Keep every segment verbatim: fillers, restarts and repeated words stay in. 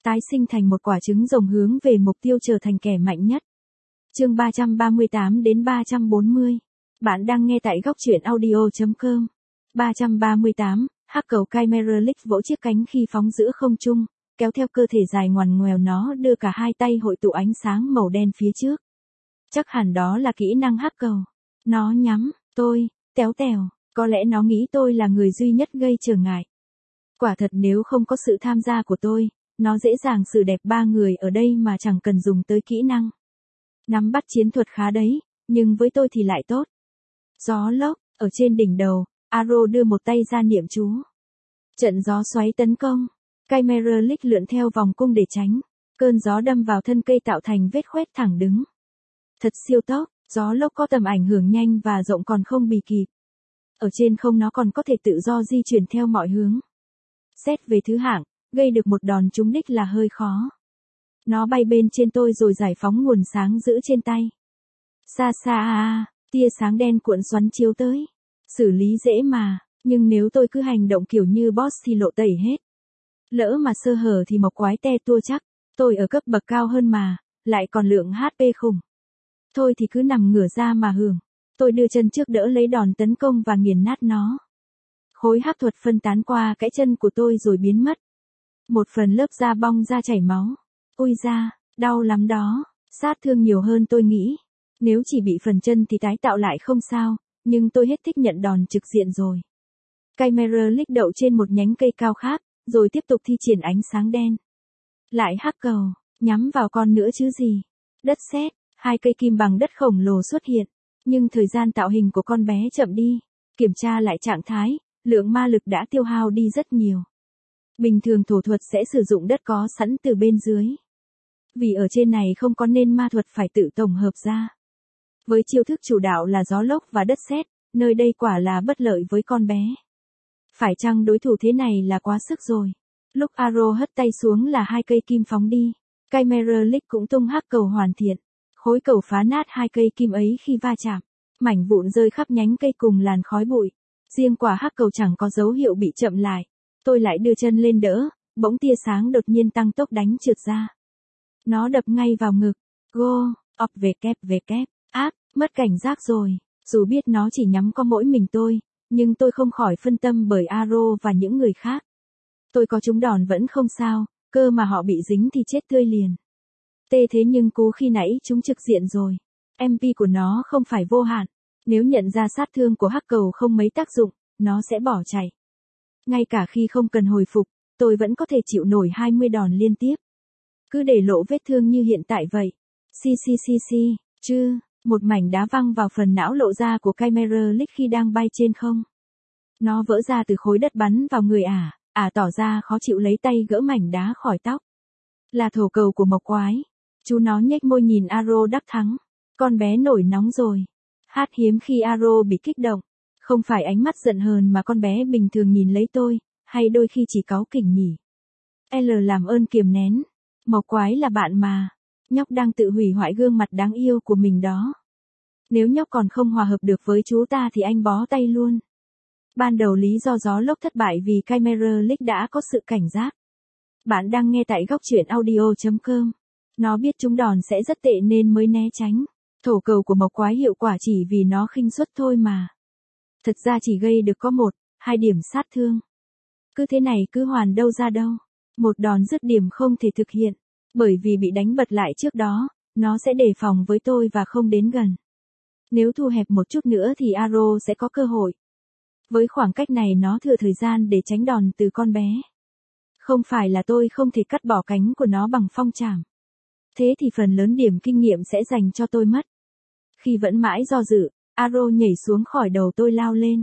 tái sinh thành một quả trứng rồng hướng về mục tiêu trở thành kẻ mạnh nhất. Chương ba trăm ba mươi tám đến ba trăm bốn mươi. Bạn đang nghe tại góc truyện audio chấm com. ba trăm ba mươi tám, hắc cầu Chimera League vỗ chiếc cánh khi phóng giữa không trung, kéo theo cơ thể dài ngoằn ngoèo nó đưa cả hai tay hội tụ ánh sáng màu đen phía trước. Chắc hẳn đó là kỹ năng hắc cầu. Nó nhắm tôi, téo tèo, có lẽ nó nghĩ tôi là người duy nhất gây trở ngại. Quả thật nếu không có sự tham gia của tôi, nó dễ dàng xử đẹp ba người ở đây mà chẳng cần dùng tới kỹ năng. Nắm bắt chiến thuật khá đấy, nhưng với tôi thì lại tốt. Gió lốc, ở trên đỉnh đầu, Aro đưa một tay ra niệm chú. Trận gió xoáy tấn công. Chimera League lượn theo vòng cung để tránh. Cơn gió đâm vào thân cây tạo thành vết khoét thẳng đứng. Thật siêu tốc, gió lốc có tầm ảnh hưởng nhanh và rộng còn không bì kịp. Ở trên không nó còn có thể tự do di chuyển theo mọi hướng. Xét về thứ hạng, gây được một đòn trúng đích là hơi khó. Nó bay bên trên tôi rồi giải phóng nguồn sáng giữ trên tay. Xa xa à à, tia sáng đen cuộn xoắn chiếu tới. Xử lý dễ mà, nhưng nếu tôi cứ hành động kiểu như boss thì lộ tẩy hết. Lỡ mà sơ hở thì mộc quái te tua chắc, tôi ở cấp bậc cao hơn mà, lại còn lượng hát pê khủng. Thôi thì cứ nằm ngửa ra mà hưởng. Tôi đưa chân trước đỡ lấy đòn tấn công và nghiền nát nó. Khối hắc thuật phân tán qua cái chân của tôi rồi biến mất. Một phần lớp da bong ra chảy máu. Ôi da, đau lắm đó, sát thương nhiều hơn tôi nghĩ. Nếu chỉ bị phần chân thì tái tạo lại không sao, nhưng tôi hết thích nhận đòn trực diện rồi. Chimera League đậu trên một nhánh cây cao khác, rồi tiếp tục thi triển ánh sáng đen. Lại hắc cầu, nhắm vào con nữa chứ gì. Đất sét, hai cây kim bằng đất khổng lồ xuất hiện, nhưng thời gian tạo hình của con bé chậm đi. Kiểm tra lại trạng thái, lượng ma lực đã tiêu hao đi rất nhiều. Bình thường thổ thuật sẽ sử dụng đất có sẵn từ bên dưới. Vì ở trên này không có nên ma thuật phải tự tổng hợp ra. Với chiêu thức chủ đạo là gió lốc và đất sét, nơi đây quả là bất lợi với con bé. Phải chăng đối thủ thế này là quá sức rồi. Lúc Aro hất tay xuống là hai cây kim phóng đi. Chimera League cũng tung hắc cầu hoàn thiện. Khối cầu phá nát hai cây kim ấy khi va chạm. Mảnh vụn rơi khắp nhánh cây cùng làn khói bụi. Riêng quả hắc cầu chẳng có dấu hiệu bị chậm lại. Tôi lại đưa chân lên đỡ, bỗng tia sáng đột nhiên tăng tốc đánh trượt ra. Nó đập ngay vào ngực. Go, op về kép về kép. Ác, mất cảnh giác rồi. Dù biết nó chỉ nhắm có mỗi mình tôi, nhưng tôi không khỏi phân tâm bởi Aro và những người khác. Tôi có trúng đòn vẫn không sao, cơ mà họ bị dính thì chết tươi liền. Tê thế nhưng cú khi nãy chúng trực diện rồi. em pê của nó không phải vô hạn. Nếu nhận ra sát thương của hắc cầu không mấy tác dụng, nó sẽ bỏ chạy. Ngay cả khi không cần hồi phục, tôi vẫn có thể chịu nổi hai mươi đòn liên tiếp. Cứ để lộ vết thương như hiện tại vậy. Xì xì xì xì, chứ, một mảnh đá văng vào phần não lộ ra của Chimera League khi đang bay trên không. Nó vỡ ra từ khối đất bắn vào người ả, ả tỏ ra khó chịu lấy tay gỡ mảnh đá khỏi tóc. Là thổ cầu của mộc quái. Chú nó nhếch môi nhìn Aro đắc thắng. Con bé nổi nóng rồi. Hát hiếm khi Aro bị kích động. Không phải ánh mắt giận hờn mà con bé bình thường nhìn lấy tôi, hay đôi khi chỉ cáu kỉnh nhỉ. L làm ơn kiềm nén. Mộc quái là bạn mà. Nhóc đang tự hủy hoại gương mặt đáng yêu của mình đó. Nếu nhóc còn không hòa hợp được với chú ta thì anh bó tay luôn. Ban đầu lý do gió lốc thất bại vì Chimera League đã có sự cảnh giác. Bạn đang nghe tại góc truyện audio chấm com. Nó biết trúng đòn sẽ rất tệ nên mới né tránh. Thổ cầu của mộc quái hiệu quả chỉ vì nó khinh suất thôi mà. Thật ra chỉ gây được có một, hai điểm sát thương. Cứ thế này cứ hoàn đâu ra đâu. Một đòn dứt điểm không thể thực hiện. Bởi vì bị đánh bật lại trước đó, nó sẽ đề phòng với tôi và không đến gần. Nếu thu hẹp một chút nữa thì Aro sẽ có cơ hội. Với khoảng cách này nó thừa thời gian để tránh đòn từ con bé. Không phải là tôi không thể cắt bỏ cánh của nó bằng phong trảm. Thế thì phần lớn điểm kinh nghiệm sẽ dành cho tôi mất. Khi vẫn mãi do dự, Aro nhảy xuống khỏi đầu tôi lao lên.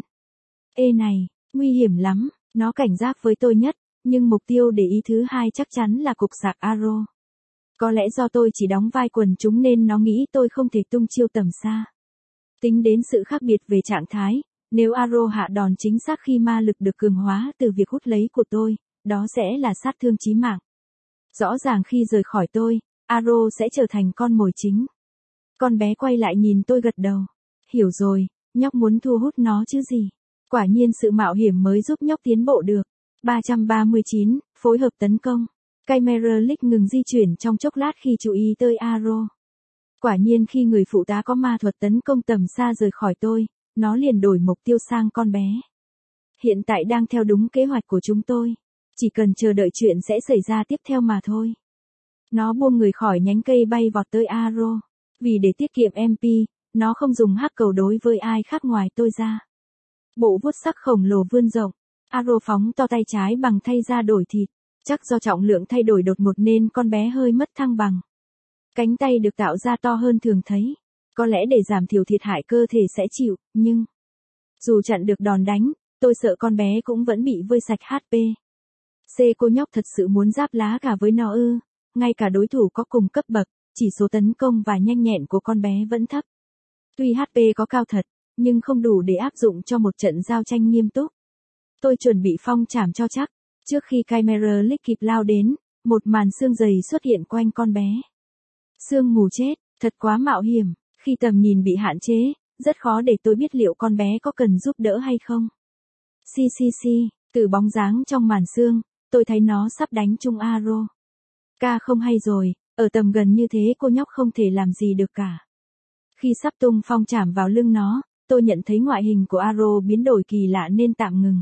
Ê này, nguy hiểm lắm, nó cảnh giác với tôi nhất, nhưng mục tiêu để ý thứ hai chắc chắn là cục sạc Aro. Có lẽ do tôi chỉ đóng vai quần chúng nên nó nghĩ tôi không thể tung chiêu tầm xa. Tính đến sự khác biệt về trạng thái, nếu Aro hạ đòn chính xác khi ma lực được cường hóa từ việc hút lấy của tôi, đó sẽ là sát thương chí mạng. Rõ ràng khi rời khỏi tôi, Aro sẽ trở thành con mồi chính. Con bé quay lại nhìn tôi gật đầu. Hiểu rồi, nhóc muốn thu hút nó chứ gì. Quả nhiên sự mạo hiểm mới giúp nhóc tiến bộ được. ba trăm ba mươi chín, phối hợp tấn công. Chimera League ngừng di chuyển trong chốc lát khi chú ý tới Arrow. Quả nhiên khi người phụ tá có ma thuật tấn công tầm xa rời khỏi tôi, nó liền đổi mục tiêu sang con bé. Hiện tại đang theo đúng kế hoạch của chúng tôi. Chỉ cần chờ đợi chuyện sẽ xảy ra tiếp theo mà thôi. Nó buông người khỏi nhánh cây bay vọt tới Arrow. Vì để tiết kiệm em pê, nó không dùng hắc cầu đối với ai khác ngoài tôi ra. Bộ vuốt sắc khổng lồ vươn rộng. Arrow phóng to tay trái bằng thay ra đổi thịt. Chắc do trọng lượng thay đổi đột ngột nên con bé hơi mất thăng bằng. Cánh tay được tạo ra to hơn thường thấy. Có lẽ để giảm thiểu thiệt hại cơ thể sẽ chịu, nhưng... Dù chặn được đòn đánh, tôi sợ con bé cũng vẫn bị vơi sạch hát pê. C cô nhóc thật sự muốn giáp lá cả với nó ư. Ngay cả đối thủ có cùng cấp bậc, chỉ số tấn công và nhanh nhẹn của con bé vẫn thấp. Tuy hát pê có cao thật, nhưng không đủ để áp dụng cho một trận giao tranh nghiêm túc. Tôi chuẩn bị phong trảm cho chắc. Trước khi Chimera League kịp lao đến, một màn xương dày xuất hiện quanh con bé. Sương mù chết, thật quá mạo hiểm. Khi tầm nhìn bị hạn chế, rất khó để tôi biết liệu con bé có cần giúp đỡ hay không. Xì xì xì, từ bóng dáng trong màn sương, tôi thấy nó sắp đánh trúng Arrow. Ca không hay rồi, ở tầm gần như thế cô nhóc không thể làm gì được cả. Khi sắp tung phong trảm vào lưng nó, tôi nhận thấy ngoại hình của Arrow biến đổi kỳ lạ nên tạm ngừng.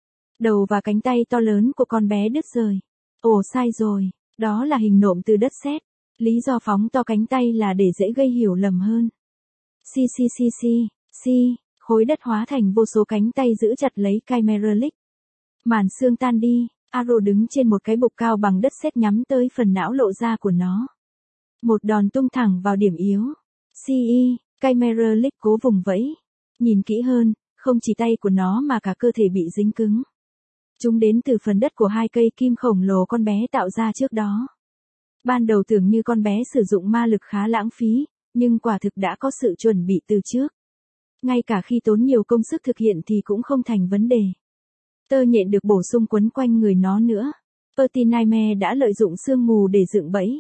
Đầu và cánh tay to lớn của con bé đứt rời. Ồ sai rồi, đó là hình nộm từ đất sét. Lý do phóng to cánh tay là để dễ gây hiểu lầm hơn. Xì xì xì xì, xì, khối đất hóa thành vô số cánh tay giữ chặt lấy Chimera League. Màn sương tan đi, Arrow đứng trên một cái bục cao bằng đất sét nhắm tới phần não lộ ra của nó. Một đòn tung thẳng vào điểm yếu. Xì y, Chimera League cố vùng vẫy. Nhìn kỹ hơn, không chỉ tay của nó mà cả cơ thể bị dính cứng. Chúng đến từ phần đất của hai cây kim khổng lồ con bé tạo ra trước đó. Ban đầu tưởng như con bé sử dụng ma lực khá lãng phí, nhưng quả thực đã có sự chuẩn bị từ trước. Ngay cả khi tốn nhiều công sức thực hiện thì cũng không thành vấn đề. Tơ nhện được bổ sung quấn quanh người nó nữa. Perty Nightmare đã lợi dụng sương mù để dựng bẫy.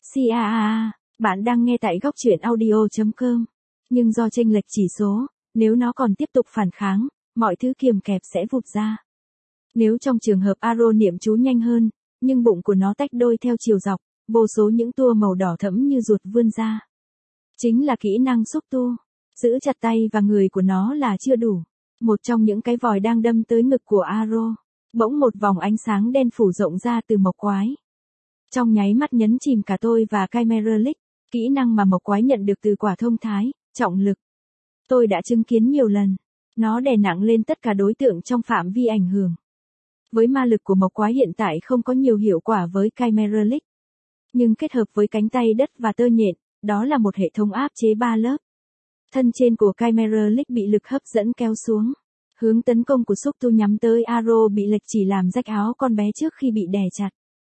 Caa, bạn đang nghe tại góc truyện audio chấm com. Nhưng do chênh lệch chỉ số, nếu nó còn tiếp tục phản kháng, mọi thứ kiềm kẹp sẽ vụt ra. Nếu trong trường hợp Arrow niệm chú nhanh hơn, nhưng bụng của nó tách đôi theo chiều dọc, vô số những tua màu đỏ thẫm như ruột vươn ra. Chính là kỹ năng xúc tu. Giữ chặt tay và người của nó là chưa đủ. Một trong những cái vòi đang đâm tới ngực của Arrow. Bỗng một vòng ánh sáng đen phủ rộng ra từ mộc quái. Trong nháy mắt nhấn chìm cả tôi và Chimera League, kỹ năng mà mộc quái nhận được từ quả thông thái, trọng lực. Tôi đã chứng kiến nhiều lần. Nó đè nặng lên tất cả đối tượng trong phạm vi ảnh hưởng. Với ma lực của mộc quái hiện tại không có nhiều hiệu quả với Chimera League. Nhưng kết hợp với cánh tay đất và tơ nhện, đó là một hệ thống áp chế ba lớp. Thân trên của Chimera League bị lực hấp dẫn kéo xuống. Hướng tấn công của xúc tu nhắm tới Arrow bị lệch chỉ làm rách áo con bé trước khi bị đè chặt.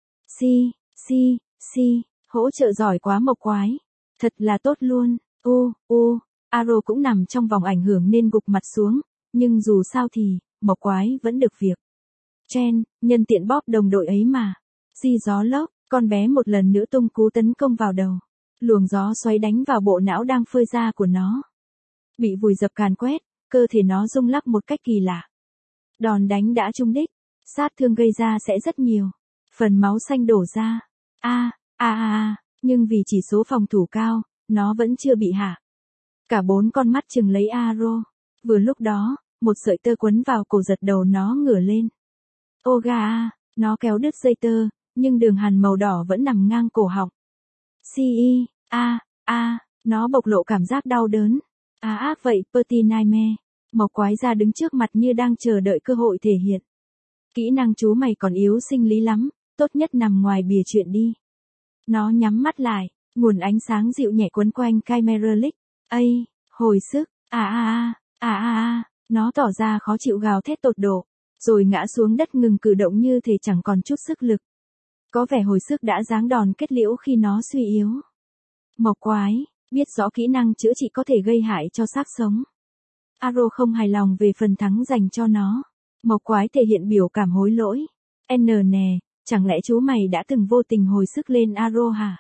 Si, si, si, hỗ trợ giỏi quá mộc quái. Thật là tốt luôn. U, u, Arrow cũng nằm trong vòng ảnh hưởng nên gục mặt xuống. Nhưng dù sao thì, mộc quái vẫn được việc. Chen, nhân tiện bóp đồng đội ấy mà. Si gió lốc, con bé một lần nữa tung cú tấn công vào đầu. Luồng gió xoáy đánh vào bộ não đang phơi ra của nó. Bị vùi dập càn quét, cơ thể nó rung lắc một cách kỳ lạ. Đòn đánh đã trúng đích, sát thương gây ra sẽ rất nhiều. Phần máu xanh đổ ra. A, a a a, nhưng vì chỉ số phòng thủ cao, nó vẫn chưa bị hạ. Cả bốn con mắt chừng lấy Arrow. Vừa lúc đó, một sợi tơ quấn vào cổ giật đầu nó ngửa lên. Ô ga a, nó kéo đứt dây tơ, nhưng đường hằn màu đỏ vẫn nằm ngang cổ họng. Si, a, a, nó bộc lộ cảm giác đau đớn. À ác vậy Perty Nightmare. Mộc quái ra đứng trước mặt như đang chờ đợi cơ hội thể hiện. Kỹ năng chú mày còn yếu sinh lý lắm, tốt nhất nằm ngoài bìa chuyện đi. Nó nhắm mắt lại, nguồn ánh sáng dịu nhẹ quấn quanh Chimera League. Ây, hồi sức, à à à, à à à, nó tỏ ra khó chịu gào thét tột độ, rồi ngã xuống đất ngừng cử động như thể chẳng còn chút sức lực. Có vẻ hồi sức đã giáng đòn kết liễu khi nó suy yếu. Mộc quái, biết rõ kỹ năng chữa trị có thể gây hại cho xác sống. Arrow không hài lòng về phần thắng dành cho nó. Mộc quái thể hiện biểu cảm hối lỗi. N nè, chẳng lẽ chú mày đã từng vô tình hồi sức lên Arrow hả?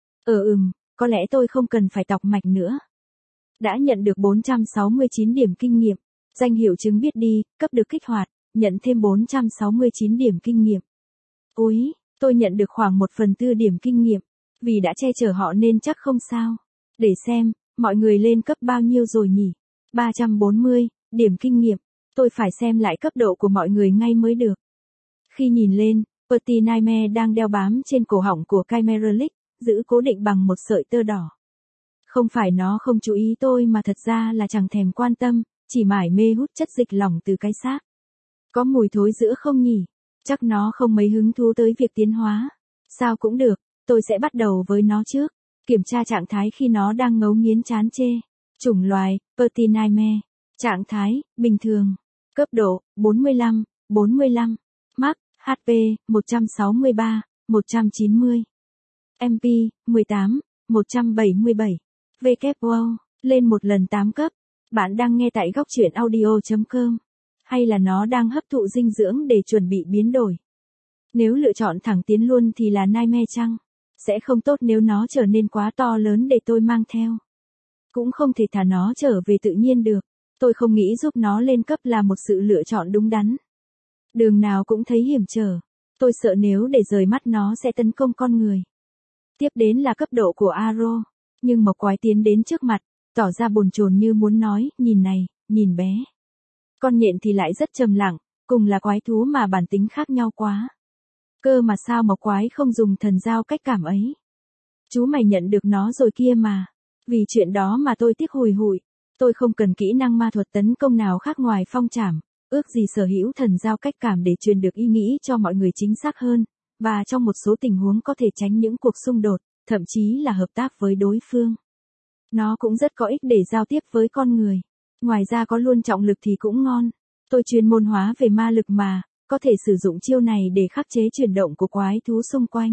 Ờ ừm, có lẽ tôi không cần phải tọc mạch nữa. Đã nhận được bốn trăm sáu mươi chín điểm kinh nghiệm. Danh hiệu chứng biết đi, cấp được kích hoạt, nhận thêm bốn trăm sáu mươi chín điểm kinh nghiệm. Úi, Tôi nhận được khoảng một phần tư điểm kinh nghiệm. Vì đã che chở họ nên chắc không sao. Để xem, mọi người lên cấp bao nhiêu rồi nhỉ? ba trăm bốn mươi, điểm kinh nghiệm. Tôi phải xem lại cấp độ của mọi người ngay mới được. Khi nhìn lên, Pretty Nightmare đang đeo bám trên cổ họng của Chimera, giữ cố định bằng một sợi tơ đỏ. Không phải nó không chú ý tôi mà thật ra là chẳng thèm quan tâm, chỉ mải mê hút chất dịch lỏng từ cái xác. Có mùi thối giữa không nhỉ? Chắc nó không mấy hứng thú tới việc tiến hóa. Sao cũng được, tôi sẽ bắt đầu với nó trước. Kiểm tra trạng thái khi nó đang ngấu nghiến chán chê. Chủng loài, Pretty Nightmare. Trạng thái, bình thường. Cấp độ, bốn mươi lăm, bốn mươi lăm. Max, hát pê, một trăm sáu mươi ba, một trăm chín mươi. em pê, mười tám, một trăm bảy mươi bảy. vê kép wow, lên một lần tám cấp. Bạn đang nghe tại góc truyện audio chấm com. Hay là nó đang hấp thụ dinh dưỡng để chuẩn bị biến đổi? Nếu lựa chọn thẳng tiến luôn thì là Nightmare chăng? Sẽ không tốt nếu nó trở nên quá to lớn để tôi mang theo. Cũng không thể thả nó trở về tự nhiên được. Tôi không nghĩ giúp nó lên cấp là một sự lựa chọn đúng đắn. Đường nào cũng thấy hiểm trở. Tôi sợ nếu để rời mắt nó sẽ tấn công con người. Tiếp đến là cấp độ của Arrow. Nhưng Mộc Quái tiến đến trước mặt, tỏ ra bồn chồn như muốn nói, nhìn này, nhìn bé. Con nhện thì lại rất trầm lặng, cùng là quái thú mà bản tính khác nhau quá. Cơ mà sao Mộc Quái không dùng thần giao cách cảm ấy? Chú mày nhận được nó rồi kia mà. Vì chuyện đó mà tôi tiếc hùi hụi. Tôi không cần kỹ năng ma thuật tấn công nào khác ngoài phong trảm, ước gì sở hữu thần giao cách cảm để truyền được ý nghĩ cho mọi người chính xác hơn, và trong một số tình huống có thể tránh những cuộc xung đột, thậm chí là hợp tác với đối phương. Nó cũng rất có ích để giao tiếp với con người. Ngoài ra có luôn trọng lực thì cũng ngon. Tôi chuyên môn hóa về ma lực mà, có thể sử dụng chiêu này để khắc chế chuyển động của quái thú xung quanh.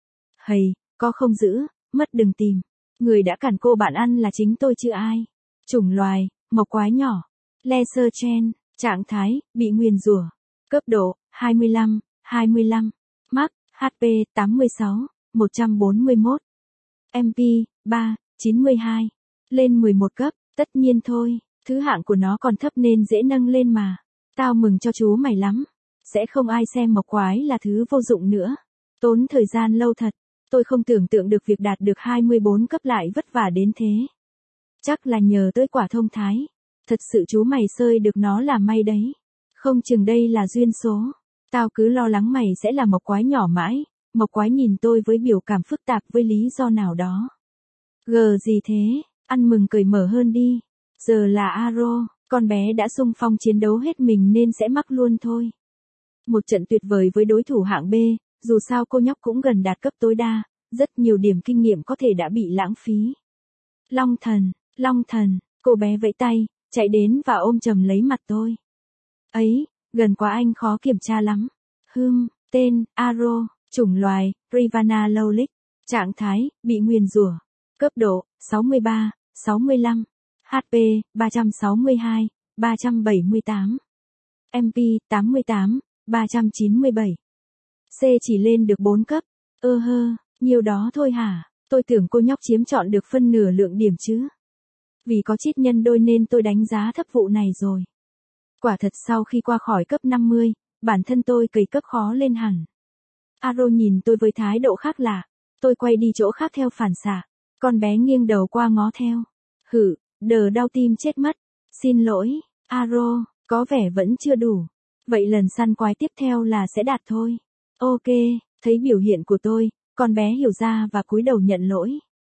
Hầy, có không giữ, mất đừng tìm. Người đã cản cô bạn ăn là chính tôi chứ ai. Chủng loài, Mộc Quái nhỏ. Laser Chen, trạng thái, bị nguyền rủa. Cấp độ, hai mươi lăm, hai mươi lăm. Max, hát pê, tám mươi sáu, một trăm bốn mươi mốt. em pê, ba, chín mươi hai. Lên mười một cấp, tất nhiên thôi. Thứ hạng của nó còn thấp nên dễ nâng lên mà. Tao mừng cho chú mày lắm. Sẽ không ai xem Mộc Quái là thứ vô dụng nữa. Tốn thời gian lâu thật. Tôi không tưởng tượng được việc đạt được hai mươi bốn cấp lại vất vả đến thế. Chắc là nhờ tới quả thông thái. Thật sự chú mày sơi được nó là may đấy. Không chừng đây là duyên số. Tao cứ lo lắng mày sẽ là Mộc Quái nhỏ mãi. Mộc Quái nhìn tôi với biểu cảm phức tạp với lý do nào đó. Gờ gì thế, ăn mừng cởi mở hơn đi. Giờ là Arrow, con bé đã xung phong chiến đấu hết mình nên sẽ mắc luôn thôi. Một trận tuyệt vời với đối thủ hạng B, dù sao cô nhóc cũng gần đạt cấp tối đa, rất nhiều điểm kinh nghiệm có thể đã bị lãng phí. Long thần, Long thần, cô bé vẫy tay, chạy đến và ôm chầm lấy mặt tôi. Ấy, gần quá anh khó kiểm tra lắm. Hừm, tên, Arrow, chủng loài, Rivana Lowlick, trạng thái, bị nguyền rủa. Cấp độ, sáu mươi ba, sáu mươi lăm. hát pê, ba trăm sáu mươi hai, ba trăm bảy mươi tám. em pê, tám mươi tám, ba trăm chín mươi bảy. C chỉ lên được bốn cấp. Ơ hơ, nhiều đó thôi hả? Tôi tưởng cô nhóc chiếm trọn được phân nửa lượng điểm chứ. Vì có chít nhân đôi nên tôi đánh giá thấp vụ này rồi. Quả thật sau khi qua khỏi cấp năm mươi, bản thân tôi cày cấp khó lên hẳn. Arrow nhìn tôi với thái độ khác lạ. Tôi quay đi chỗ khác theo phản xạ. Con bé nghiêng đầu qua ngó theo. Hử, đờ đau tim chết mất. Xin lỗi, Arrow, có vẻ vẫn chưa đủ. Vậy lần săn quái tiếp theo là sẽ đạt thôi. Ok, thấy biểu hiện của tôi, con bé hiểu ra và cúi đầu nhận lỗi.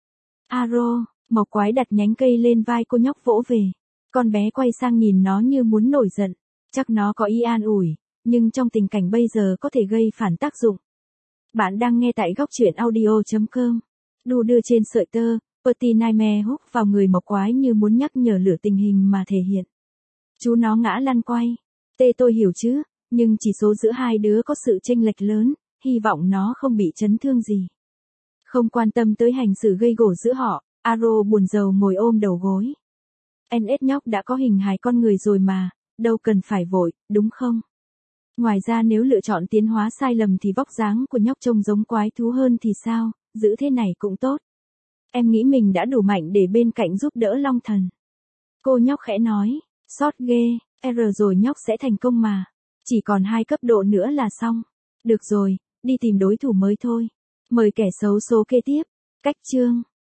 Arrow, Mộc Quái đặt nhánh cây lên vai cô nhóc vỗ về. Con bé quay sang nhìn nó như muốn nổi giận. Chắc nó có ý an ủi, nhưng trong tình cảnh bây giờ có thể gây phản tác dụng. Bạn đang nghe tại góc truyện audio chấm com. Đu đưa trên sợi tơ, Pretty Nightmare húc vào người Mộc Quái như muốn nhắc nhở lửa tình hình mà thể hiện. Chú nó ngã lăn quay. Tê tôi hiểu chứ, nhưng chỉ số giữa hai đứa có sự chênh lệch lớn, hy vọng nó không bị chấn thương gì. Không quan tâm tới hành xử gây gổ giữa họ, Arrow buồn rầu ngồi ôm đầu gối. en ét nhóc đã có hình hài con người rồi mà, đâu cần phải vội, đúng không? Ngoài ra nếu lựa chọn tiến hóa sai lầm thì vóc dáng của nhóc trông giống quái thú hơn thì sao, giữ thế này cũng tốt. Em nghĩ mình đã đủ mạnh để bên cạnh giúp đỡ Long thần. Cô nhóc khẽ nói, sót ghê, R rồi nhóc sẽ thành công mà. Chỉ còn hai cấp độ nữa là xong. Được rồi, đi tìm đối thủ mới thôi. Mời kẻ xấu số kế tiếp. Cách chương